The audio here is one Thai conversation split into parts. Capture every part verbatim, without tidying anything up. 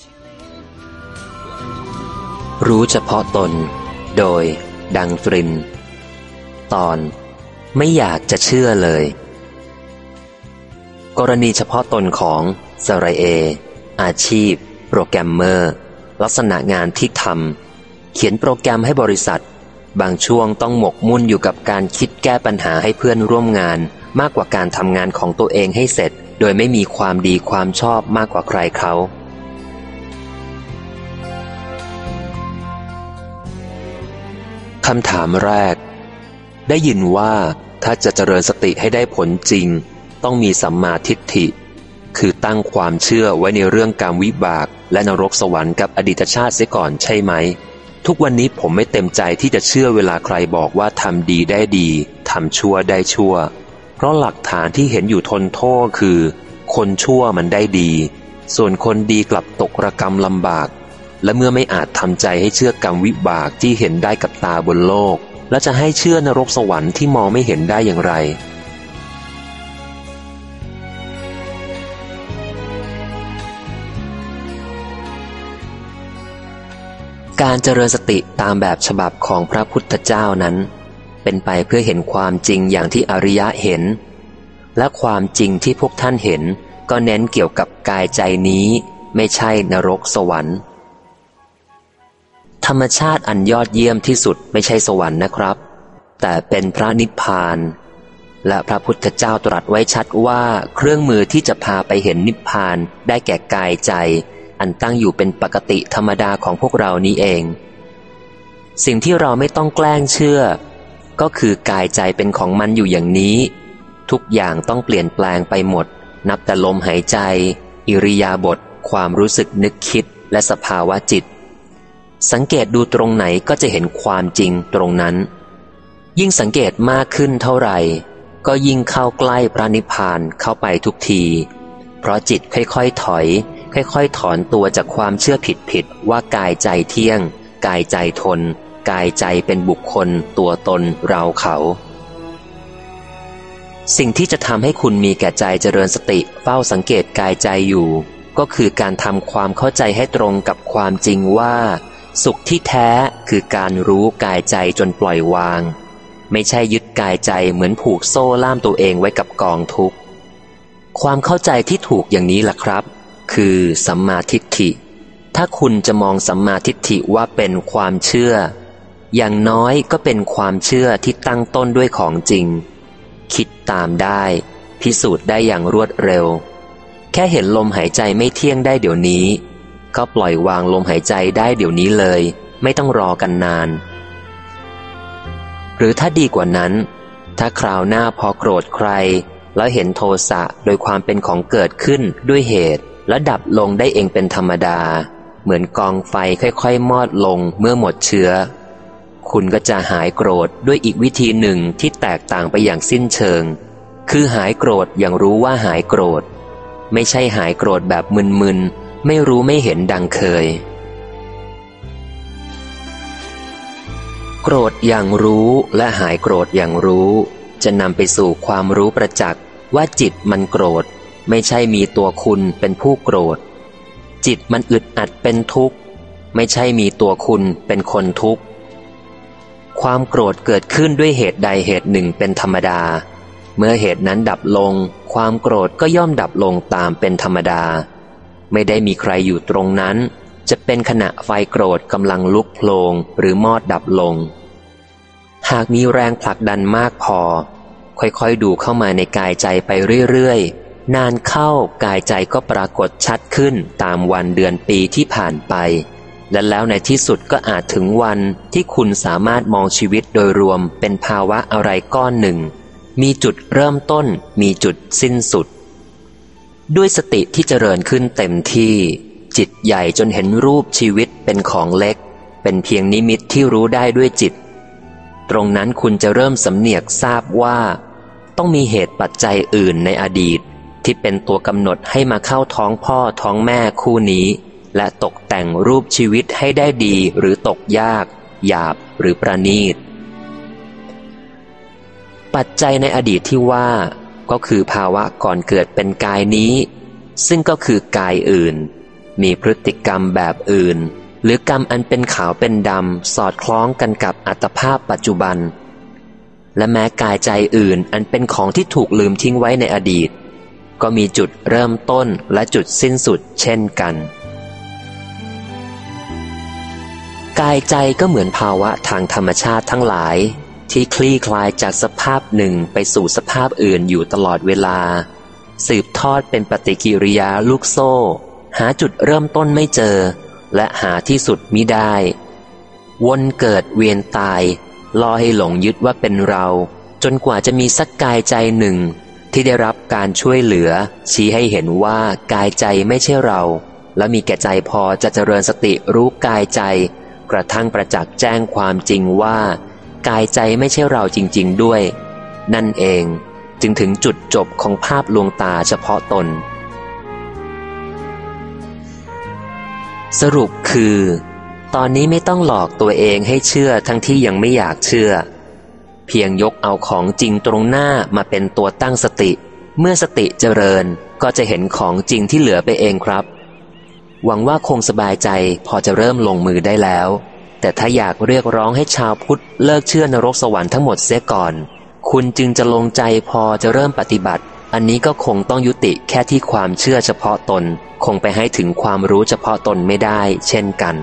รู้เฉพาะตนโดยดังตรินตอนไม่อยากจะเชื่อเลยกรณีเฉพาะตนของซาราเออาชีพโปรแกรมเมอร์ลักษณะงานที่ทำเขียนโปรแกรมให้บริษัทบางช่วงต้องหมกมุ่นอยู่กับการคิดแก้ปัญหาให้เพื่อนร่วมงานมากกว่าการทำงานของตัวเองให้เสร็จโดยไม่มีความดีความชอบมากกว่าใครเขาคำถามแรกได้ยินว่าถ้าจะเจริญสติให้ได้ผลจริงต้องมีสัมมาทิฏฐิคือตั้งความเชื่อไว้ในเรื่องกรรมวิบากและนรกสวรรค์กับอดีตชาติเสียก่อนใช่ไหมทุกวันนี้ผมไม่เต็มใจที่จะเชื่อเวลาใครบอกว่าทำดีได้ดีทำชั่วได้ชั่วเพราะหลักฐานที่เห็นอยู่ทนโทษคือคนชั่วมันได้ดีส่วนคนดีกลับตกระกรรมลำบากและเมื่อไม่อาจทำใจให้เชื่อกรรมวิบากที่เห็นได้กับตาบนโลกแล้วจะให้เชื่อนรกสวรรค์ที่มองไม่เห็นได้อย่างไรการเจริญสติตามแบบฉบับของพระพุทธเจ้านั้นเป็นไปเพื่อเห็นความจริงอย่างที่อริยะเห็นและความจริงที่พวกท่านเห็นก็เน้นเกี่ยวกับกายใจนี้ไม่ใช่นรกสวรรค์ธรรมชาติอันยอดเยี่ยมที่สุดไม่ใช่สวรรค์นะครับแต่เป็นพระนิพพานและพระพุทธเจ้าตรัสไว้ชัดว่าเครื่องมือที่จะพาไปเห็นนิพพานได้แก่กายใจอันตั้งอยู่เป็นปกติธรรมดาของพวกเรานี้เองสิ่งที่เราไม่ต้องแกล้งเชื่อก็คือกายใจเป็นของมันอยู่อย่างนี้ทุกอย่างต้องเปลี่ยนแปลงไปหมดนับแต่ลมหายใจอิริยาบถความรู้สึกนึกคิดและสภาวะจิตสังเกตดูตรงไหนก็จะเห็นความจริงตรงนั้นยิ่งสังเกตมากขึ้นเท่าไหร่ก็ยิ่งเข้าใกล้พระนิพพานเข้าไปทุกทีเพราะจิตค่อยๆถอยค่อยๆถอนตัวจากความเชื่อผิดๆว่ากายใจเที่ยงกายใจทนกายใจเป็นบุคคลตัวตนเราเขาสิ่งที่จะทำให้คุณมีแก่ใจเจริญสติเฝ้าสังเกตกายใจอยู่ก็คือการทำความเข้าใจให้ตรงกับความจริงว่าสุขที่แท้คือการรู้กายใจจนปล่อยวางไม่ใช่ยึดกายใจเหมือนผูกโซ่ล่ามตัวเองไว้กับกองทุกข์ความเข้าใจที่ถูกอย่างนี้ล่ะครับคือสัมมาทิฏฐิถ้าคุณจะมองสัมมาทิฏฐิว่าเป็นความเชื่ออย่างน้อยก็เป็นความเชื่อที่ตั้งต้นด้วยของจริงคิดตามได้พิสูจน์ได้อย่างรวดเร็วแค่เห็นลมหายใจไม่เที่ยงได้เดี๋ยวนี้ก็ปล่อยวางลมหายใจได้เดี๋ยวนี้เลยไม่ต้องรอกันนานหรือถ้าดีกว่านั้นถ้าคราวหน้าพอโกรธใครแล้วเห็นโทสะโดยความเป็นของเกิดขึ้นด้วยเหตุและดับลงได้เองเป็นธรรมดาเหมือนกองไฟค่อยๆมอดลงเมื่อหมดเชื้อคุณก็จะหายโกรธด้วยอีกวิธีหนึ่งที่แตกต่างไปอย่างสิ้นเชิงคือหายโกรธอย่างรู้ว่าหายโกรธไม่ใช่หายโกรธแบบมึนๆไม่รู้ไม่เห็นดังเคยโกรธอย่างรู้และหายโกรธอย่างรู้จะนำไปสู่ความรู้ประจักษ์ว่าจิตมันโกรธไม่ใช่มีตัวคุณเป็นผู้โกรธจิตมันอึดอัดเป็นทุกข์ไม่ใช่มีตัวคุณเป็นคนทุกข์ความโกรธเกิดขึ้นด้วยเหตุใดเหตุหนึ่งเป็นธรรมดาเมื่อเหตุนั้นดับลงความโกรธก็ย่อมดับลงตามเป็นธรรมดาไม่ได้มีใครอยู่ตรงนั้นจะเป็นขณะไฟโกรธกำลังลุกโผลงหรือมอดดับลงหากมีแรงผลักดันมากพอค่อยๆดูเข้ามาในกายใจไปเรื่อยๆนานเข้ากายใจก็ปรากฏชัดขึ้นตามวันเดือนปีที่ผ่านไปและแล้วในที่สุดก็อาจถึงวันที่คุณสามารถมองชีวิตโดยรวมเป็นภาวะอะไรก้อนหนึ่งมีจุดเริ่มต้นมีจุดสิ้นสุดด้วยสติที่เจริญขึ้นเต็มที่จิตใหญ่จนเห็นรูปชีวิตเป็นของเล็กเป็นเพียงนิมิตที่รู้ได้ด้วยจิตตรงนั้นคุณจะเริ่มสำเนียกทราบว่าต้องมีเหตุปัจจัยอื่นในอดีตที่เป็นตัวกำหนดให้มาเข้าท้องพ่อท้องแม่คู่นี้และตกแต่งรูปชีวิตให้ได้ดีหรือตกยากหยาบหรือประณีตปัจจัยในอดีตที่ว่าก็คือภาวะก่อนเกิดเป็นกายนี้ซึ่งก็คือกายอื่นมีพฤติกรรมแบบอื่นหรือกรรมอันเป็นขาวเป็นดำสอดคล้องกันกับอัตภาพปัจจุบันและแม้กายใจอื่นอันเป็นของที่ถูกลืมทิ้งไว้ในอดีตก็มีจุดเริ่มต้นและจุดสิ้นสุดเช่นกันกายใจก็เหมือนภาวะทางธรรมชาติทั้งหลายที่คลี่คลายจากสภาพหนึ่งไปสู่สภาพอื่นอยู่ตลอดเวลาสืบทอดเป็นปฏิกิริยาลูกโซ่หาจุดเริ่มต้นไม่เจอและหาที่สุดมิได้วนเกิดเวียนตายล่อให้หลงยึดว่าเป็นเราจนกว่าจะมีสักกายใจหนึ่งที่ได้รับการช่วยเหลือชี้ให้เห็นว่ากายใจไม่ใช่เราและมีแก่ใจพอจะเจริญสติรู้กายใจกระทั่งประจักษ์แจ้งความจริงว่ากายใจไม่ใช่เราจริงๆด้วยนั่นเองจึงถึงจุดจบของภาพลวงตาเฉพาะตนสรุปคือตอนนี้ไม่ต้องหลอกตัวเองให้เชื่อทั้งที่ยังไม่อยากเชื่อเพียงยกเอาของจริงตรงหน้ามาเป็นตัวตั้งสติเมื่อสติเจริญก็จะเห็นของจริงที่เหลือไปเองครับหวังว่าคงสบายใจพอจะเริ่มลงมือได้แล้วแต่ถ้าอยากเรียกร้องให้ชาวพุทธเลิกเชื่อนรกสวรรค์ทั้งหมดเสียก่อนคุณจึงจะลงใจพอจะเริ่มปฏิบัติอันนี้ก็คงต้องยุติแค่ที่ความเชื่อเฉพาะตนคงไปให้ถึงความรู้เฉพาะตนไม่ได้เช่นกัน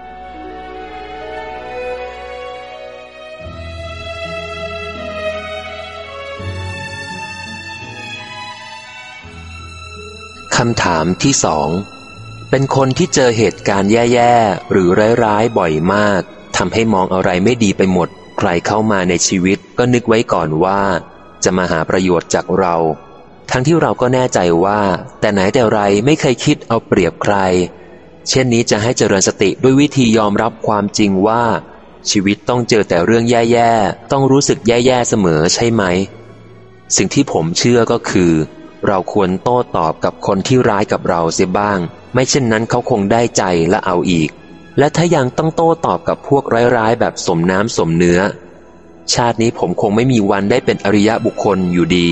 คำถามที่สองเป็นคนที่เจอเหตุการณ์แย่ๆหรือร้ายๆบ่อยมากทำให้มองอะไรไม่ดีไปหมดใครเข้ามาในชีวิตก็นึกไว้ก่อนว่าจะมาหาประโยชน์จากเราทั้งที่เราก็แน่ใจว่าแต่ไหนแต่ไรไม่เคยคิดเอาเปรียบใครเช่นนี้จะให้เจริญสติด้วยวิธียอมรับความจริงว่าชีวิตต้องเจอแต่เรื่องแย่ๆต้องรู้สึกแย่ๆเสมอใช่ไหมสิ่งที่ผมเชื่อก็คือเราควรโต้ตอบกับคนที่ร้ายกับเราเสียบ้างไม่เช่นนั้นเขาคงได้ใจและเอาอีกและถ้ายังต้องโต้ตอบกับพวกร้ายๆแบบสมน้ำสมเนื้อชาตินี้ผมคงไม่มีวันได้เป็นอริยบุคคลอยู่ดี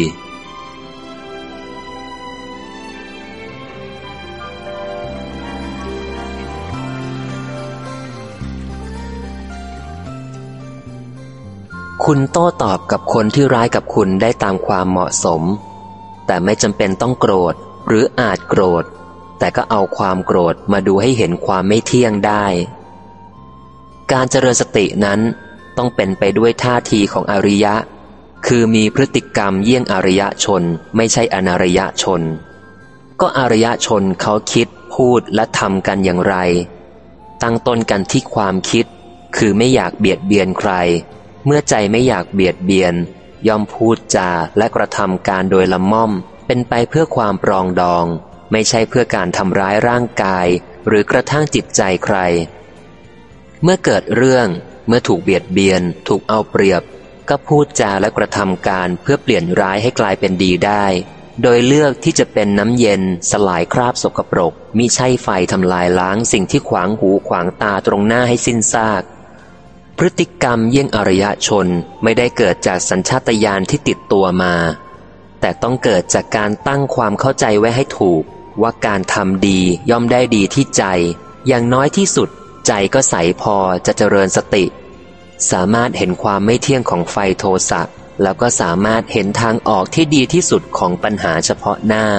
คุณโต้ตอบกับคนที่ร้ายกับคุณได้ตามความเหมาะสมแต่ไม่จำเป็นต้องโกรธหรืออาจโกรธแต่ก็เอาความโกรธมาดูให้เห็นความไม่เที่ยงได้การเจริญสตินั้นต้องเป็นไปด้วยท่าทีของอริยะคือมีพฤติกรรมเยี่ยงอริยชนไม่ใช่อนาริยชนก็อริยชนเขาคิดพูดและทำกันอย่างไรตั้งต้นกันที่ความคิดคือไม่อยากเบียดเบียนใครเมื่อใจไม่อยากเบียดเบียนย่อมพูดจาและกระทำการโดยละม่อมเป็นไปเพื่อความปรองดองไม่ใช่เพื่อการทำร้ายร่างกายหรือกระทั่งจิตใจใครเมื่อเกิดเรื่องเมื่อถูกเบียดเบียนถูกเอาเปรียบก็พูดจาและกระทำการเพื่อเปลี่ยนร้ายให้กลายเป็นดีได้โดยเลือกที่จะเป็นน้ำเย็นสลายคราบสกปรกมิใช่ไฟทำลายล้างสิ่งที่ขวางหูขวางตาตรงหน้าให้สิ้นซากพฤติกรรมเยี่ยงอริยชนไม่ได้เกิดจากสัญชาตญาณที่ติดตัวมาแต่ต้องเกิดจากการตั้งความเข้าใจไว้ให้ถูกว่าการทำดีย่อมได้ดีที่ใจอย่างน้อยที่สุดใจก็ใสพอจะเจริญสติสามารถเห็นความไม่เที่ยงของไฟโทสะแล้วก็สามารถเห็นทางออกที่ดีที่สุดของปัญหาเฉพาะหน้า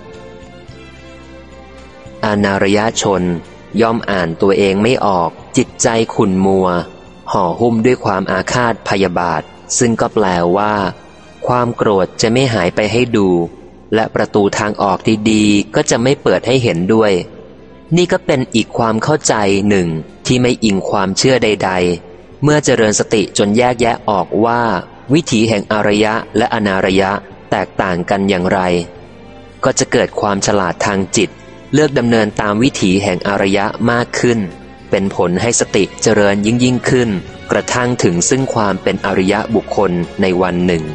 อนาริยชนย่อมอ่านตัวเองไม่ออกจิตใจขุ่นมัวห่อหุ้มด้วยความอาฆาตพยาบาทซึ่งก็แปลว่าความโกรธจะไม่หายไปให้ดูและประตูทางออกดีๆก็จะไม่เปิดให้เห็นด้วยนี่ก็เป็นอีกความเข้าใจหนึ่งที่ไม่อิงความเชื่อใดๆเมื่อเจริญสติจนแยกแยะออกว่าวิถีแห่งอารยะและอนาระยะแตกต่างกันอย่างไรก็จะเกิดความฉลาดทางจิตเลือกดำเนินตามวิถีแห่งอารยะมากขึ้นเป็นผลให้สติเจริญยิ่งยิ่งขึ้นกระทั่งถึงซึ่งความเป็นอริยบุคคลในวันหนึ่ง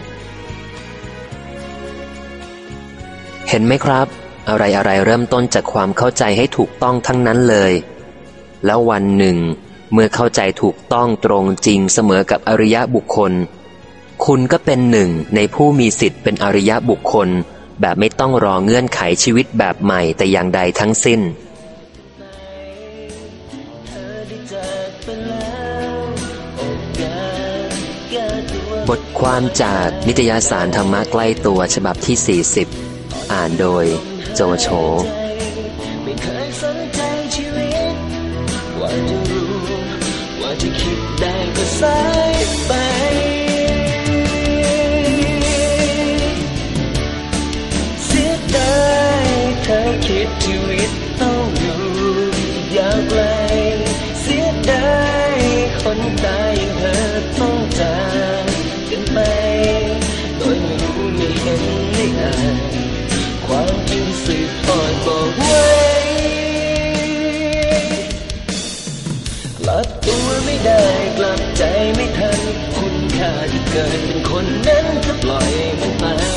เห็นไหมครับอะไรอะไรเริ่มต้นจากความเข้าใจให้ถูกต้องทั้งนั้นเลยแล้ววันหนึ่งเมื่อเข้าใจถูกต้องตรงจริงเสมอกับอริยบุคคลคุณก็เป็นหนึ่งในผู้มีสิทธิ์เป็นอริยบุคคลแบบไม่ต้องรอเงื่อนไขชีวิตแบบใหม่แต่อย่างใดทั้งสิ้นบทความจากนิตยสารธรรมะใกล้ตัวฉบับที่ สี่สิบ อ่านโดยโจโฉไม่เคยสนใจชีวิตว่าจะรู้ว่าจะคิดได้ก็สายไปเสียดายเธอคิดชีวิตต้องอยู่ยาวไกลเสียดายคนตายอย่างเธอต้องจากกันไปโดยไม่รู้ไม่เห็นไม่อ่านความจริงสืบทอดบอกไว้กลับตัวไม่ได้กลับใจไม่ทันคุณค่าที่เกิดเป็นคนนั้นจะปล่อยมันไป